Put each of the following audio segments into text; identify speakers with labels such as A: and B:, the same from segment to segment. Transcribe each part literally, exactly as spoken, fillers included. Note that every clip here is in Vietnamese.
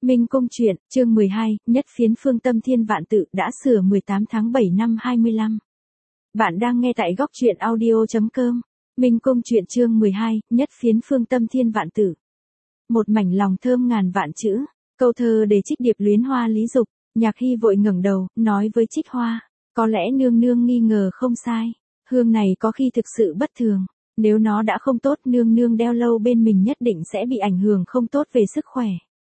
A: Minh Cung truyện, chương mười hai, nhất phiến phương tâm thiên vạn tự đã sửa mười tám tháng bảy năm hai mươi lăm. Bạn đang nghe tại góc truyện audio.com. Minh Cung truyện chương mười hai, nhất phiến phương tâm thiên vạn tự. Một mảnh lòng thơm ngàn vạn chữ, câu thơ để trích điệp luyến hoa lý dục, Nhạc Hy vội ngẩng đầu, nói với Trích Hoa, có lẽ nương nương nghi ngờ không sai, hương này có khi thực sự bất thường, nếu nó đã không tốt nương nương đeo lâu bên mình nhất định sẽ bị ảnh hưởng không tốt về sức khỏe.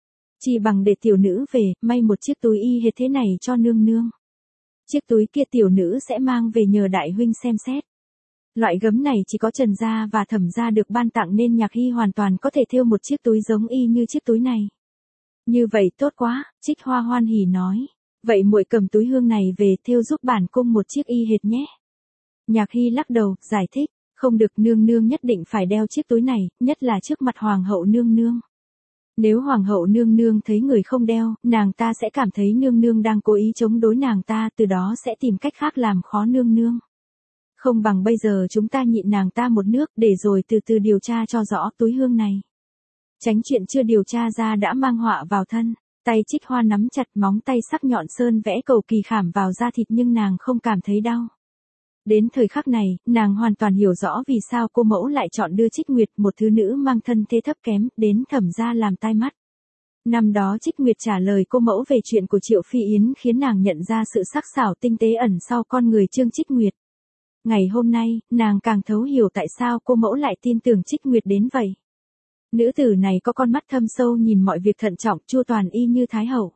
A: Chỉ bằng để tiểu nữ về, may một chiếc túi y hệt thế này cho nương nương. Chiếc túi kia tiểu nữ sẽ mang về nhờ đại huynh xem xét. Loại gấm này chỉ có Trần gia và Thẩm gia được ban tặng nên Nhạc Hy hoàn toàn có thể thêu một chiếc túi giống y như chiếc túi này. Như vậy tốt quá, Trích Hoa hoan hỉ nói. Vậy muội cầm túi hương này về thêu giúp bản cung một chiếc y hệt nhé. Nhạc Hy lắc đầu, giải thích, không được, nương nương nhất định phải đeo chiếc túi này, nhất là trước mặt hoàng hậu nương nương. Nếu hoàng hậu nương nương thấy người không đeo, nàng ta sẽ cảm thấy nương nương đang cố ý chống đối nàng ta, từ đó sẽ tìm cách khác làm khó nương nương. Không bằng bây giờ chúng ta nhịn nàng ta một nước để rồi từ từ điều tra cho rõ túi hương này. Tránh chuyện chưa điều tra ra đã mang họa vào thân, tay Trích Hoa nắm chặt móng tay sắc nhọn sơn vẽ cầu kỳ khảm vào da thịt nhưng nàng không cảm thấy đau. Đến thời khắc này, nàng hoàn toàn hiểu rõ vì sao cô mẫu lại chọn đưa Trích Nguyệt, một thứ nữ mang thân thế thấp kém, đến Thẩm gia làm tai mắt. Năm đó Trích Nguyệt trả lời cô mẫu về chuyện của Triệu Phi Yến khiến nàng nhận ra sự sắc sảo tinh tế ẩn sau con người Trương Trích Nguyệt. Ngày hôm nay, nàng càng thấu hiểu tại sao cô mẫu lại tin tưởng Trích Nguyệt đến vậy. Nữ tử này có con mắt thâm sâu nhìn mọi việc thận trọng chu toàn y như Thái hậu.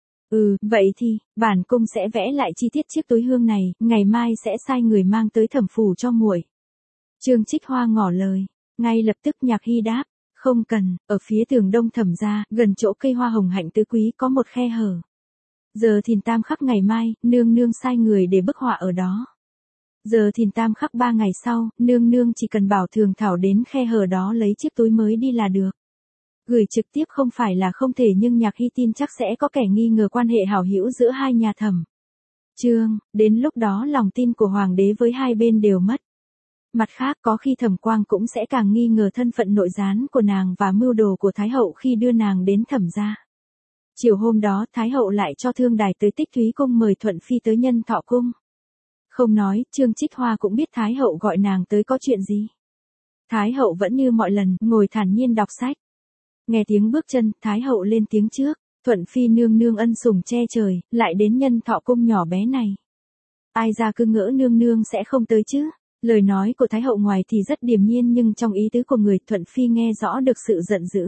A: Ừ, vậy thì, bản cung sẽ vẽ lại chi tiết chiếc túi hương này, ngày mai sẽ sai người mang tới Thẩm phủ cho muội. Trương Trích Hoa ngỏ lời, ngay lập tức Nhạc Hy đáp, không cần, ở phía tường đông Thẩm gia, gần chỗ cây hoa hồng hạnh tứ quý có một khe hở. Giờ thìn tam khắc ngày mai, nương nương sai người để bức họa ở đó. Giờ thìn tam khắc ba ngày sau, nương nương chỉ cần bảo Thường Thảo đến khe hở đó lấy chiếc túi mới đi là được. Gửi trực tiếp không phải là không thể nhưng Nhạc Hy tin chắc sẽ có kẻ nghi ngờ quan hệ hảo hữu giữa hai nhà Thẩm Trương, đến lúc đó lòng tin của hoàng đế với hai bên đều mất. Mặt khác có khi Thẩm Quang cũng sẽ càng nghi ngờ thân phận nội gián của nàng và mưu đồ của Thái hậu khi đưa nàng đến Thẩm gia. Chiều hôm đó Thái hậu lại cho thương đài tới Tích Thúy cung mời Thuận Phi tới Nhân Thọ cung. Không nói, Trương Trích Hoa cũng biết Thái hậu gọi nàng tới có chuyện gì. Thái hậu vẫn như mọi lần, ngồi thản nhiên đọc sách. Nghe tiếng bước chân, Thái hậu lên tiếng trước, Thuận Phi nương nương ân sủng che trời, lại đến Nhân Thọ cung nhỏ bé này. Ai ra cứ ngỡ nương nương sẽ không tới chứ. Lời nói của Thái hậu ngoài thì rất điềm nhiên nhưng trong ý tứ của người Thuận Phi nghe rõ được sự giận dữ.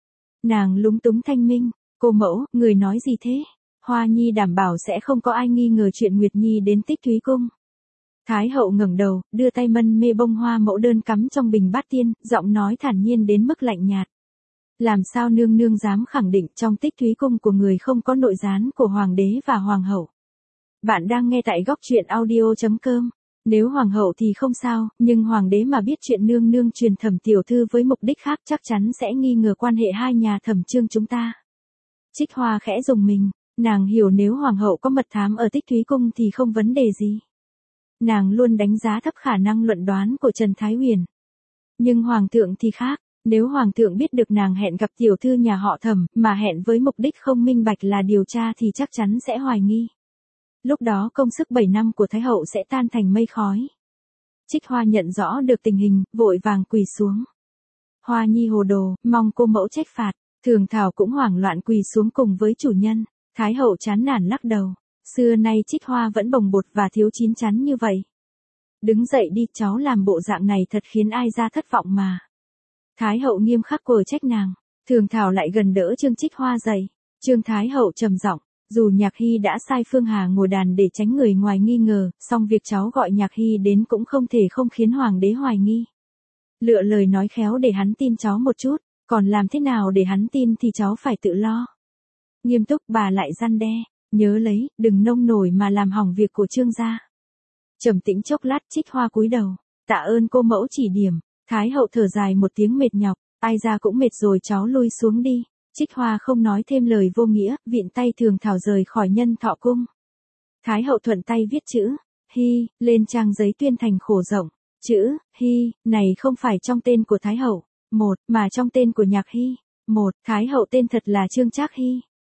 A: Nàng lúng túng thanh minh, cô mẫu, người nói gì thế? Hoa Nhi đảm bảo sẽ không có ai nghi ngờ chuyện Nguyệt Nhi đến Tích Thúy cung. Thái hậu ngẩng đầu, đưa tay mân mê bông hoa mẫu đơn cắm trong bình bát tiên, giọng nói thản nhiên đến mức lạnh nhạt. Làm sao nương nương dám khẳng định trong Tích Thúy cung của người không có nội gián của hoàng đế và hoàng hậu? Bạn đang nghe tại góc truyện audio.com. Nếu hoàng hậu thì không sao, nhưng hoàng đế mà biết chuyện nương nương truyền Thẩm tiểu thư với mục đích khác chắc chắn sẽ nghi ngờ quan hệ hai nhà Thẩm Trương chúng ta. Trích Hoa khẽ rùng mình, nàng hiểu nếu hoàng hậu có mật thám ở Tích Thúy cung thì không vấn đề gì. Nàng luôn đánh giá thấp khả năng luận đoán của Trần Thái Huyền. Nhưng hoàng thượng thì khác, nếu hoàng thượng biết được nàng hẹn gặp tiểu thư nhà họ Thẩm mà hẹn với mục đích không minh bạch là điều tra thì chắc chắn sẽ hoài nghi. Lúc đó công sức bảy năm của Thái hậu sẽ tan thành mây khói. Trích Hoa nhận rõ được tình hình, vội vàng quỳ xuống. Hoa Nhi hồ đồ, mong cô mẫu trách phạt. Thường Thảo cũng hoảng loạn quỳ xuống cùng với chủ nhân. Thái hậu chán nản lắc đầu. Xưa nay Trích Hoa vẫn bồng bột và thiếu chín chắn như vậy. Đứng dậy đi, cháu làm bộ dạng này thật khiến ai ra thất vọng mà. Thái hậu nghiêm khắc quở trách nàng. Thường Thảo lại gần đỡ Trương Trích Hoa dậy. Trương Thái hậu trầm giọng, dù Nhạc Hy đã sai Phương Hà ngồi đàn để tránh người ngoài nghi ngờ, song việc cháu gọi Nhạc Hy đến cũng không thể không khiến hoàng đế hoài nghi. Lựa lời nói khéo để hắn tin cháu một chút, còn làm thế nào để hắn tin thì cháu phải tự lo. Nghiêm túc bà lại răn đe, nhớ lấy, đừng nông nổi mà làm hỏng việc của Trương gia. Trầm tĩnh chốc lát Trích Hoa cúi đầu, tạ ơn cô mẫu chỉ điểm. Thái hậu thở dài một tiếng mệt nhọc, ai ra cũng mệt rồi, cháu lui xuống đi. Trích Hoa không nói thêm lời vô nghĩa, vịn tay Thường Thảo rời khỏi Nhân Thọ cung. Thái hậu thuận tay viết chữ Hy lên trang giấy tuyên thành khổ rộng. Chữ Hy này không phải trong tên của Thái hậu một mà trong tên của Nhạc Hy. Một, Thái hậu tên thật là Trương Trác Hy.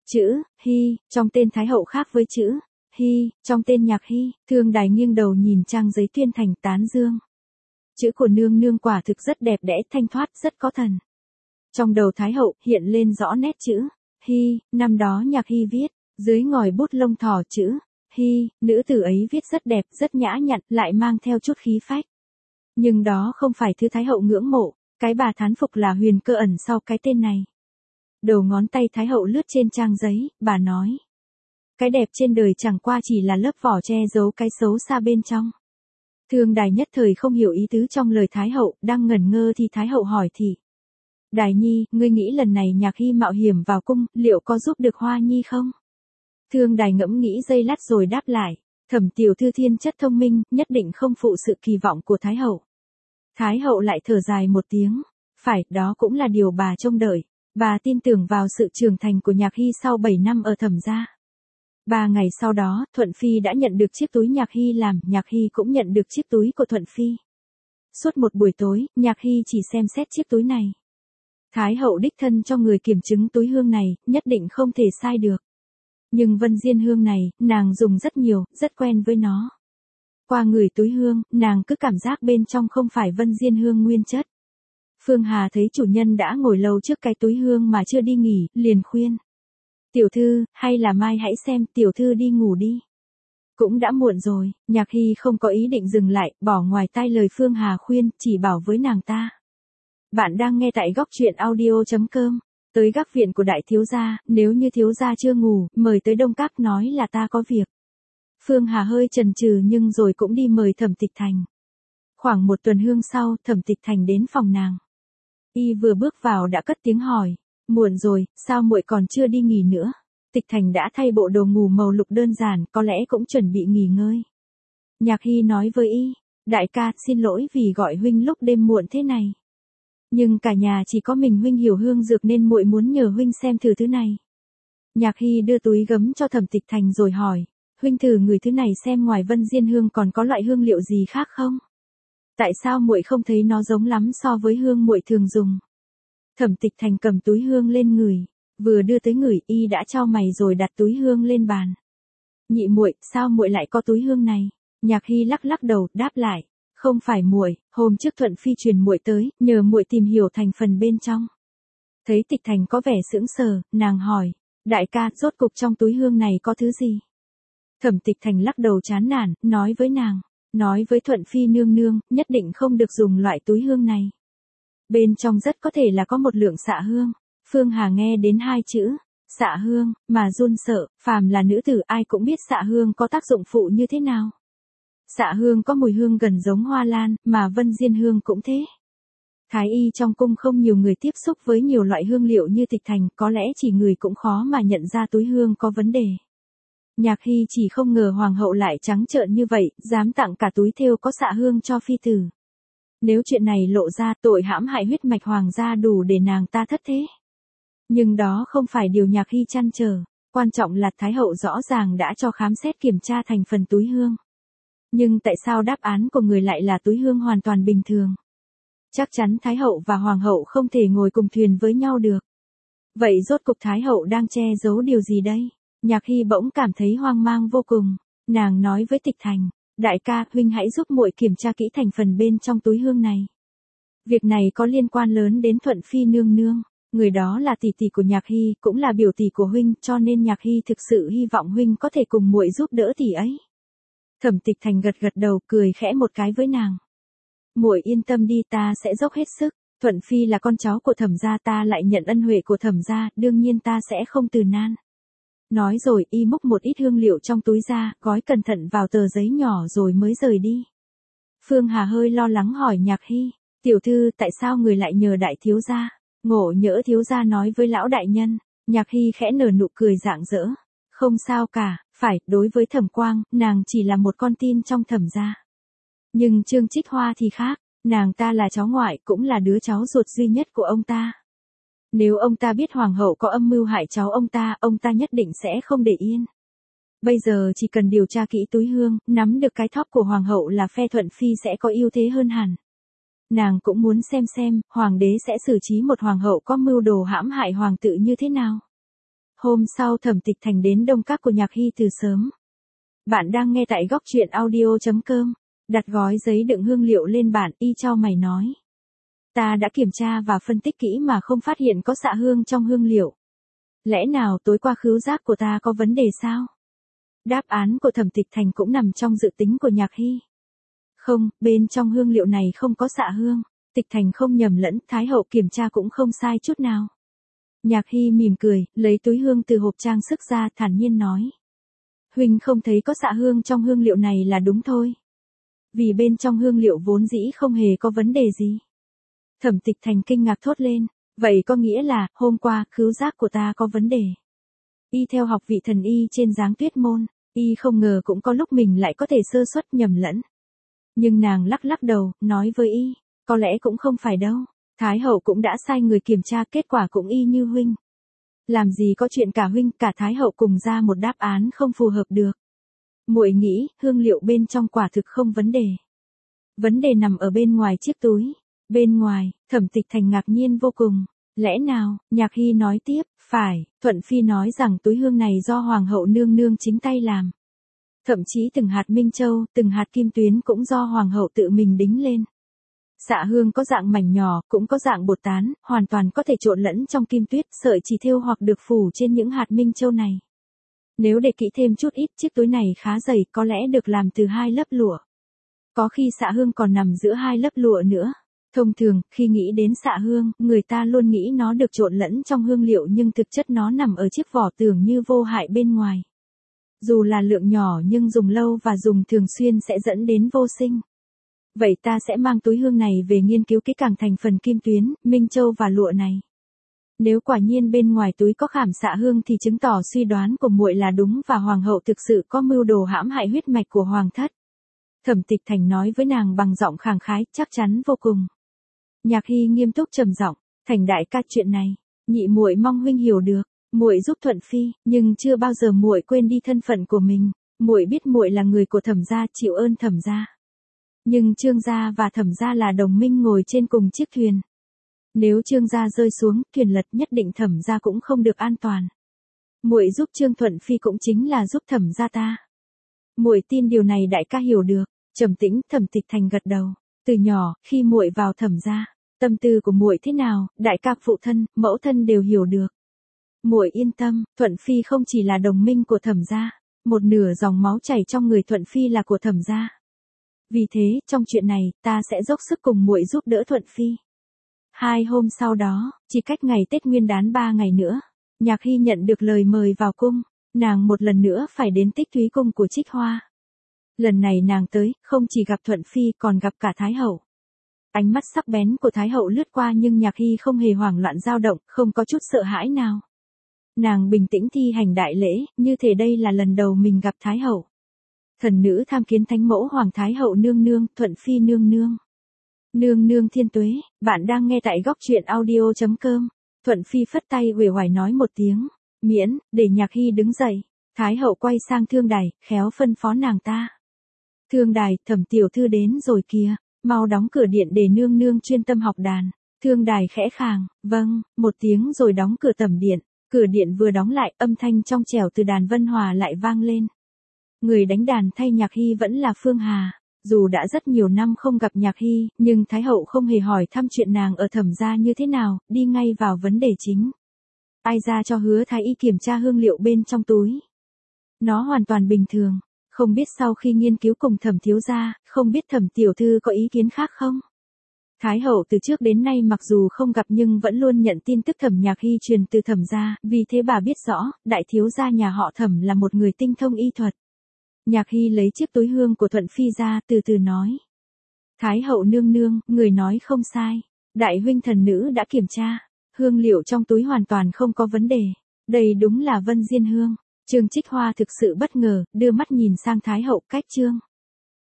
A: chữ Hy trong tên Thái hậu khác với chữ Hy trong tên Nhạc Hy. Thương Đài nghiêng đầu nhìn trang giấy tuyên thành tán dương. Chữ của nương nương quả thực rất đẹp đẽ, thanh thoát, rất có thần. Trong đầu Thái hậu hiện lên rõ nét chữ Hy, năm đó Nhạc Hy viết, dưới ngòi bút lông thỏ chữ Hy, nữ tử ấy viết rất đẹp, rất nhã nhặn, lại mang theo chút khí phách. Nhưng đó không phải thứ Thái hậu ngưỡng mộ, cái bà thán phục là huyền cơ ẩn sau cái tên này. Đầu ngón tay Thái hậu lướt trên trang giấy, bà nói. Cái đẹp trên đời chẳng qua chỉ là lớp vỏ che giấu cái xấu xa bên trong. Thương Đài nhất thời không hiểu ý tứ trong lời Thái hậu, đang ngẩn ngơ thì Thái hậu hỏi thị. Đài nhi, ngươi nghĩ lần này Nhạc Hy mạo hiểm vào cung, liệu có giúp được Hoa nhi không? Thương Đài ngẫm nghĩ giây lát rồi đáp lại. Thẩm tiểu thư thiên chất thông minh, nhất định không phụ sự kỳ vọng của Thái hậu. Thái hậu lại thở dài một tiếng. Phải, đó cũng là điều bà trông đợi. Bà tin tưởng vào sự trưởng thành của Nhạc Hy sau bảy năm ở Thẩm gia. Ba ngày sau đó, Thuận Phi đã nhận được chiếc túi Nhạc Hy làm, Nhạc Hy cũng nhận được chiếc túi của Thuận Phi. Suốt một buổi tối, Nhạc Hy chỉ xem xét chiếc túi này. Thái hậu đích thân cho người kiểm chứng túi hương này, nhất định không thể sai được. Nhưng Vân Diên hương này, nàng dùng rất nhiều, rất quen với nó. Qua ngửi túi hương, nàng cứ cảm giác bên trong không phải Vân Diên hương nguyên chất. Phương Hà thấy chủ nhân đã ngồi lâu trước cái túi hương mà chưa đi nghỉ, liền khuyên. Tiểu thư, hay là mai hãy xem, tiểu thư đi ngủ đi. Cũng đã muộn rồi, Nhạc Hy không có ý định dừng lại, bỏ ngoài tai lời Phương Hà khuyên, chỉ bảo với nàng ta. Bạn đang nghe tại góc truyện audio chấm com. Tới gác viện của đại thiếu gia, nếu như thiếu gia chưa ngủ, mời tới Đông Các nói là ta có việc. Phương Hà hơi chần chừ nhưng rồi cũng đi mời Thẩm Tịch Thành. Khoảng một tuần hương sau, Thẩm Tịch Thành đến phòng nàng. Y vừa bước vào đã cất tiếng hỏi, muộn rồi, sao muội còn chưa đi nghỉ nữa? Tịch Thành đã thay bộ đồ ngủ màu lục đơn giản, có lẽ cũng chuẩn bị nghỉ ngơi. Nhạc Hy nói với Y, đại ca, xin lỗi vì gọi huynh lúc đêm muộn thế này. Nhưng cả nhà chỉ có mình huynh hiểu hương dược nên muội muốn nhờ huynh xem thử thứ này. Nhạc Hy đưa túi gấm cho Thẩm Tịch Thành rồi hỏi, huynh thử ngửi thứ này xem ngoài Vân Diên hương còn có loại hương liệu gì khác không? Tại sao muội không thấy nó giống lắm so với hương muội thường dùng? Thẩm Tịch Thành cầm túi hương lên ngửi, vừa đưa tới ngửi Y đã chau mày rồi đặt túi hương lên bàn. Nhị muội, sao muội lại có túi hương này? Nhạc Hy lắc lắc đầu, đáp lại. Không phải muội, hôm trước Thuận Phi truyền muội tới, nhờ muội tìm hiểu thành phần bên trong. Thấy Tịch Thành có vẻ sững sờ, nàng hỏi, đại ca, rốt cục trong túi hương này có thứ gì? Thẩm Tịch Thành lắc đầu chán nản, nói với nàng, nói với Thuận Phi nương nương, nhất định không được dùng loại túi hương này. Bên trong rất có thể là có một lượng xạ hương. Phương Hà nghe đến hai chữ, xạ hương, mà run sợ, phàm là nữ tử ai cũng biết xạ hương có tác dụng phụ như thế nào. Xạ hương có mùi hương gần giống hoa lan, mà Vân Diên hương cũng thế. Thái y trong cung không nhiều người tiếp xúc với nhiều loại hương liệu như Tịch Thành, có lẽ chỉ người cũng khó mà nhận ra túi hương có vấn đề. Nhạc Hy chỉ không ngờ hoàng hậu lại trắng trợn như vậy, dám tặng cả túi thêu có xạ hương cho phi tử. Nếu chuyện này lộ ra, tội hãm hại huyết mạch hoàng gia đủ để nàng ta thất thế. Nhưng đó không phải điều Nhạc Hy trăn trở, quan trọng là Thái hậu rõ ràng đã cho khám xét kiểm tra thành phần túi hương. Nhưng tại sao đáp án của người lại là túi hương hoàn toàn bình thường? Chắc chắn Thái hậu và Hoàng hậu không thể ngồi cùng thuyền với nhau được. Vậy rốt cục Thái hậu đang che giấu điều gì đây? Nhạc Hy bỗng cảm thấy hoang mang vô cùng. Nàng nói với Tịch Thành, đại ca, huynh hãy giúp muội kiểm tra kỹ thành phần bên trong túi hương này. Việc này có liên quan lớn đến Thuận Phi nương nương. Người đó là tỷ tỷ của Nhạc Hy, cũng là biểu tỷ của huynh, cho nên Nhạc Hy thực sự hy vọng huynh có thể cùng muội giúp đỡ tỷ ấy. Thẩm Tịch Thành gật gật đầu, cười khẽ một cái với nàng. Muội yên tâm đi, ta sẽ dốc hết sức. Thuận Phi là con cháu của Thẩm gia, ta lại nhận ân huệ của Thẩm gia, đương nhiên ta sẽ không từ nan. Nói rồi Y múc một ít hương liệu trong túi ra, gói cẩn thận vào tờ giấy nhỏ rồi mới rời đi. Phương Hà hơi lo lắng hỏi Nhạc Hy, tiểu thư, tại sao người lại nhờ đại thiếu gia? Ngộ nhỡ thiếu gia nói với lão đại nhân. Nhạc Hy khẽ nở nụ cười rạng rỡ. Không sao cả, phải, đối với Thẩm Quang, nàng chỉ là một con tin trong Thẩm gia. Nhưng Trương Trích Hoa thì khác, nàng ta là cháu ngoại, cũng là đứa cháu ruột duy nhất của ông ta. Nếu ông ta biết hoàng hậu có âm mưu hại cháu ông ta, ông ta nhất định sẽ không để yên. Bây giờ chỉ cần điều tra kỹ túi hương, nắm được cái thóp của hoàng hậu là phe Thuận Phi sẽ có ưu thế hơn hẳn. Nàng cũng muốn xem xem, hoàng đế sẽ xử trí một hoàng hậu có mưu đồ hãm hại hoàng tử như thế nào. Hôm sau Thẩm Tịch Thành đến Đông Các của Nhạc Hy từ sớm. Bạn đang nghe tại góc truyện audio.com. Đặt gói giấy đựng hương liệu lên bàn, y chau mày nói. Ta đã kiểm tra và phân tích kỹ mà không phát hiện có xạ hương trong hương liệu. Lẽ nào tối qua khứu giác của ta có vấn đề sao? Đáp án của Thẩm Tịch Thành cũng nằm trong dự tính của Nhạc Hy. Không, bên trong hương liệu này không có xạ hương. Tịch Thành không nhầm lẫn, Thái hậu kiểm tra cũng không sai chút nào. Nhạc Hy mỉm cười, lấy túi hương từ hộp trang sức ra, thản nhiên nói. Huynh không thấy có xạ hương trong hương liệu này là đúng thôi. Vì bên trong hương liệu vốn dĩ không hề có vấn đề gì. Thẩm Tịch Thành kinh ngạc thốt lên, vậy có nghĩa là, hôm qua, khứu giác của ta có vấn đề. Y theo học vị thần y trên Giáng Tuyết Môn, y không ngờ cũng có lúc mình lại có thể sơ suất nhầm lẫn. Nhưng nàng lắc lắc đầu, nói với y, có lẽ cũng không phải đâu. Thái hậu cũng đã sai người kiểm tra, kết quả cũng y như huynh. Làm gì có chuyện cả huynh cả Thái hậu cùng ra một đáp án không phù hợp được. Muội nghĩ, hương liệu bên trong quả thực không vấn đề. Vấn đề nằm ở bên ngoài chiếc túi. Bên ngoài, Thẩm Tịch Thành ngạc nhiên vô cùng. Lẽ nào? Nhạc Hy nói tiếp, phải, Thuận Phi nói rằng túi hương này do Hoàng hậu nương nương chính tay làm. Thậm chí từng hạt minh châu, từng hạt kim tuyến cũng do Hoàng hậu tự mình đính lên. Xạ hương có dạng mảnh nhỏ, cũng có dạng bột tán, hoàn toàn có thể trộn lẫn trong kim tuyết, sợi chỉ thêu hoặc được phủ trên những hạt minh châu này. Nếu để kỹ thêm chút ít, chiếc túi này khá dày, có lẽ được làm từ hai lớp lụa. Có khi xạ hương còn nằm giữa hai lớp lụa nữa. Thông thường, khi nghĩ đến xạ hương, người ta luôn nghĩ nó được trộn lẫn trong hương liệu nhưng thực chất nó nằm ở chiếc vỏ tưởng như vô hại bên ngoài. Dù là lượng nhỏ nhưng dùng lâu và dùng thường xuyên sẽ dẫn đến vô sinh. Vậy ta sẽ mang túi hương này về nghiên cứu kỹ càng thành phần kim tuyến, minh châu và lụa này. Nếu quả nhiên bên ngoài túi có khảm xạ hương thì chứng tỏ suy đoán của muội là đúng và Hoàng hậu thực sự có mưu đồ hãm hại huyết mạch của Hoàng thất. Thẩm Tịch Thành nói với nàng bằng giọng khàn khái, chắc chắn vô cùng. Nhạc Hy nghiêm túc trầm giọng, Thành đại ca, chuyện này, nhị muội mong huynh hiểu được. Muội giúp Thuận Phi, nhưng chưa bao giờ muội quên đi thân phận của mình. Muội biết muội là người của Thẩm gia, chịu ơn Thẩm gia. Nhưng Trương gia và Thẩm gia là đồng minh ngồi trên cùng chiếc thuyền. Nếu Trương gia rơi xuống, thuyền lật, nhất định Thẩm gia cũng không được an toàn. Muội giúp Trương Thuận Phi cũng chính là giúp Thẩm gia ta. Muội tin điều này đại ca hiểu được. Trầm tĩnh, Thẩm Tịch Thành gật đầu. Từ nhỏ, khi muội vào Thẩm gia, tâm tư của muội thế nào, đại ca, phụ thân, mẫu thân đều hiểu được. Muội yên tâm, Thuận Phi không chỉ là đồng minh của Thẩm gia, một nửa dòng máu chảy trong người Thuận Phi là của Thẩm gia. Vì thế, trong chuyện này, ta sẽ dốc sức cùng muội giúp đỡ Thuận Phi. Hai hôm sau đó, chỉ cách ngày Tết Nguyên Đán ba ngày nữa, Nhạc Hy nhận được lời mời vào cung, nàng một lần nữa phải đến Tích Thúy cung của Trích Hoa. Lần này nàng tới, không chỉ gặp Thuận Phi còn gặp cả Thái hậu. Ánh mắt sắc bén của Thái hậu lướt qua nhưng Nhạc Hy không hề hoảng loạn dao động, không có chút sợ hãi nào. Nàng bình tĩnh thi hành đại lễ, như thể đây là lần đầu mình gặp Thái hậu. Thần nữ tham kiến Thánh mẫu Hoàng Thái hậu nương nương, Thuận Phi nương nương. Nương nương thiên tuế, bạn đang nghe tại góc truyện audio.com. Thuận Phi phất tay uể oải nói một tiếng, miễn, để Nhạc Hy đứng dậy. Thái hậu quay sang Thương Đài, khéo phân phó nàng ta. Thương Đài, Thẩm tiểu thư đến rồi kìa, mau đóng cửa điện để nương nương chuyên tâm học đàn. Thương Đài khẽ khàng, vâng, một tiếng rồi đóng cửa tẩm điện. Cửa điện vừa đóng lại, âm thanh trong trẻo từ đàn Vân Hòa lại vang lên. Người đánh đàn thay Nhạc Hy vẫn là Phương Hà. Dù đã rất nhiều năm không gặp Nhạc Hy, nhưng Thái hậu không hề hỏi thăm chuyện nàng ở Thẩm gia như thế nào, đi ngay vào vấn đề chính. Ai ra cho Hứa Thái y kiểm tra hương liệu bên trong túi. Nó hoàn toàn bình thường. Không biết sau khi nghiên cứu cùng Thẩm thiếu gia, không biết Thẩm tiểu thư có ý kiến khác không? Thái hậu từ trước đến nay mặc dù không gặp nhưng vẫn luôn nhận tin tức Thẩm Nhạc Hy truyền từ Thẩm gia, vì thế bà biết rõ, đại thiếu gia nhà họ Thẩm là một người tinh thông y thuật. Nhạc Hy lấy chiếc túi hương của Thuận Phi ra, từ từ nói. Thái hậu nương nương, người nói không sai. Đại huynh thần nữ đã kiểm tra. Hương liệu trong túi hoàn toàn không có vấn đề. Đây đúng là Vân Diên hương. Trương Trích Hoa thực sự bất ngờ, đưa mắt nhìn sang Thái hậu, cách trương.